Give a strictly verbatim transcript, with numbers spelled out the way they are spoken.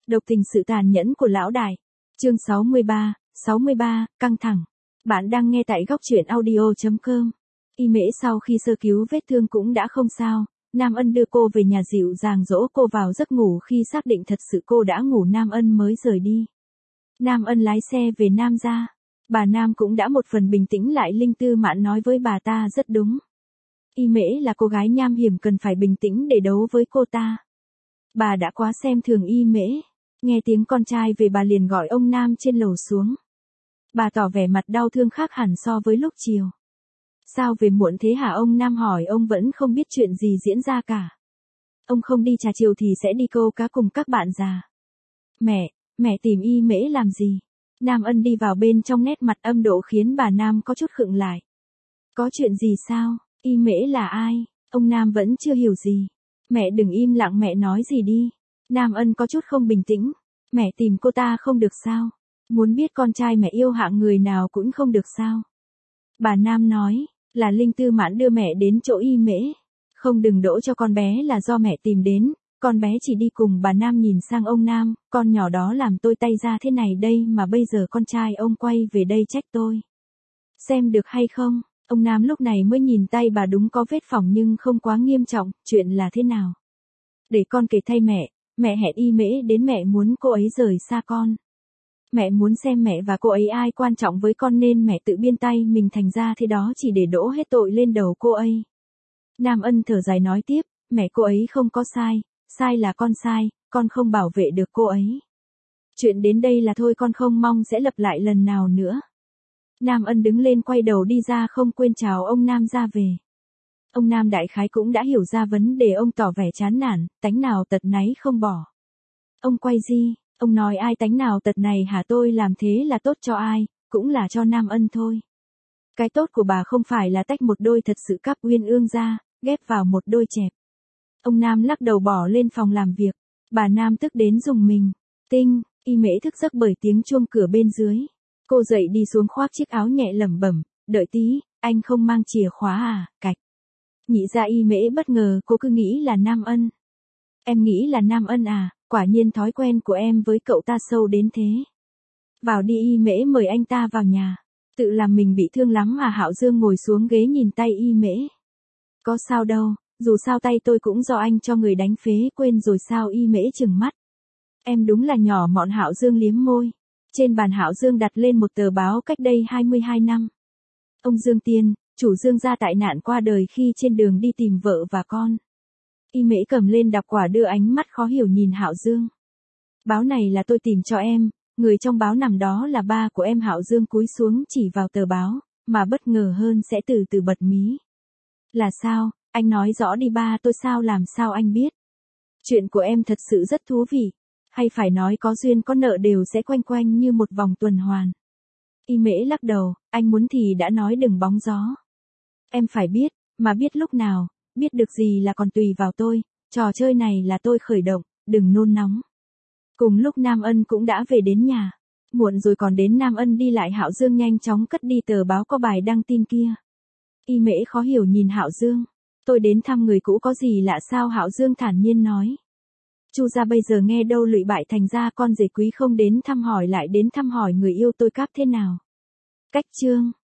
Độc tình sự tàn nhẫn của lão đại. Chương sáu mươi ba, sáu mươi ba, căng thẳng. Bạn đang nghe tại góc truyện audio chấm com. Y Mễ sau khi sơ cứu vết thương cũng đã không sao, Nam Ân đưa cô về nhà dịu dàng dỗ cô vào giấc ngủ. Khi xác định thật sự cô đã ngủ, Nam Ân mới rời đi. Nam Ân lái xe về Nam gia. Bà Nam cũng đã một phần bình tĩnh lại. Linh Tư Mạn nói với bà ta rất đúng. Y Mễ là cô gái nham hiểm, cần phải bình tĩnh để đấu với cô ta. Bà đã quá xem thường Y Mễ. Nghe tiếng con trai về, bà liền gọi ông Nam trên lầu xuống. Bà tỏ vẻ mặt đau thương khác hẳn so với lúc chiều. Sao về muộn thế hả? Ông Nam hỏi. Ông vẫn không biết chuyện gì diễn ra cả. Ông không đi trà chiều thì sẽ đi câu cá cùng các bạn già. Mẹ, mẹ tìm Y Mễ làm gì? Nam Ân đi vào bên trong, nét mặt âm độ khiến bà Nam có chút khựng lại. Có chuyện gì sao? Y Mễ là ai? Ông Nam vẫn chưa hiểu gì. Mẹ đừng im lặng, mẹ nói gì đi. Nam Ân có chút không bình tĩnh. Mẹ tìm cô ta không được sao? Muốn biết con trai mẹ yêu hạng người nào cũng không được sao? Bà Nam nói, là Linh Tư Mạn đưa mẹ đến chỗ Y Mễ. Không, đừng đổ cho con bé là do mẹ tìm đến, con bé chỉ đi cùng. Bà Nam nhìn sang ông Nam, con nhỏ đó làm tôi tay ra thế này đây mà bây giờ con trai ông quay về đây trách tôi. Xem được hay không? Ông Nam lúc này mới nhìn tay bà, đúng có vết phỏng nhưng không quá nghiêm trọng. Chuyện là thế nào? Để con kể thay mẹ. Mẹ hẹn Y Mễ đến, mẹ muốn cô ấy rời xa con. Mẹ muốn xem mẹ và cô ấy ai quan trọng với con nên mẹ tự biên tay mình thành ra thế đó chỉ để đổ hết tội lên đầu cô ấy. Nam Ân thở dài nói tiếp, mẹ cô ấy không có sai, sai là con sai, con không bảo vệ được cô ấy. Chuyện đến đây là thôi, con không mong sẽ lặp lại lần nào nữa. Nam Ân đứng lên quay đầu đi ra, không quên chào ông Nam ra về. Ông Nam đại khái cũng đã hiểu ra vấn đề, ông tỏ vẻ chán nản, tánh nào tật náy không bỏ. Ông quay di, ông nói ai tánh nào tật này hả? Tôi làm thế là tốt cho ai, cũng là cho Nam Ân thôi. Cái tốt của bà không phải là tách một đôi thật sự cáp uyên ương ra, ghép vào một đôi chẹp. Ông Nam lắc đầu bỏ lên phòng làm việc. Bà Nam tức đến rùng mình. Tinh, Y Mễ thức giấc bởi tiếng chuông cửa bên dưới. Cô dậy đi xuống khoác chiếc áo nhẹ lẩm bẩm, đợi tí, anh không mang chìa khóa à? Cạch. Nhị ra Y Mễ bất ngờ, cô cứ nghĩ là Nam Ân. Em nghĩ là Nam Ân à? Quả nhiên thói quen của em với cậu ta sâu đến thế. Vào đi. Y Mễ mời anh ta vào nhà. Tự làm mình bị thương lắm à? Hạo Dương ngồi xuống ghế nhìn tay Y Mễ. Có sao đâu, dù sao tay tôi cũng do anh cho người đánh phế, quên rồi sao? Y Mễ trừng mắt. Em đúng là nhỏ mọn. Hạo Dương liếm môi. Trên bàn Hạo Dương đặt lên một tờ báo cách đây hai mươi hai năm. Ông Dương Tiên, chủ Dương gia tại nạn, qua đời khi trên đường đi tìm vợ và con. Y Mễ cầm lên đọc quả, đưa ánh mắt khó hiểu nhìn Hạo Dương. Báo này là tôi tìm cho em, người trong báo nằm đó là ba của em. Hạo Dương cúi xuống chỉ vào tờ báo, mà bất ngờ hơn sẽ từ từ bật mí. Là sao, anh nói rõ đi. Ba tôi sao? Làm sao anh biết? Chuyện của em thật sự rất thú vị. Hay phải nói có duyên có nợ đều sẽ quanh quanh như một vòng tuần hoàn. Y Mễ lắc đầu, anh muốn thì đã nói, đừng bóng gió. Em phải biết, mà biết lúc nào, biết được gì là còn tùy vào tôi, trò chơi này là tôi khởi động, đừng nôn nóng. Cùng lúc Nam Ân cũng đã về đến nhà. Muộn rồi còn đến. Nam Ân đi lại. Hạo Dương nhanh chóng cất đi tờ báo có bài đăng tin kia. Y Mễ khó hiểu nhìn Hạo Dương. Tôi đến thăm người cũ có gì lạ sao? Hạo Dương thản nhiên nói. Chu gia bây giờ nghe đâu lụy bại, thành ra con rể quý không đến thăm hỏi lại đến thăm hỏi người yêu tôi cáp thế nào. Cách chương.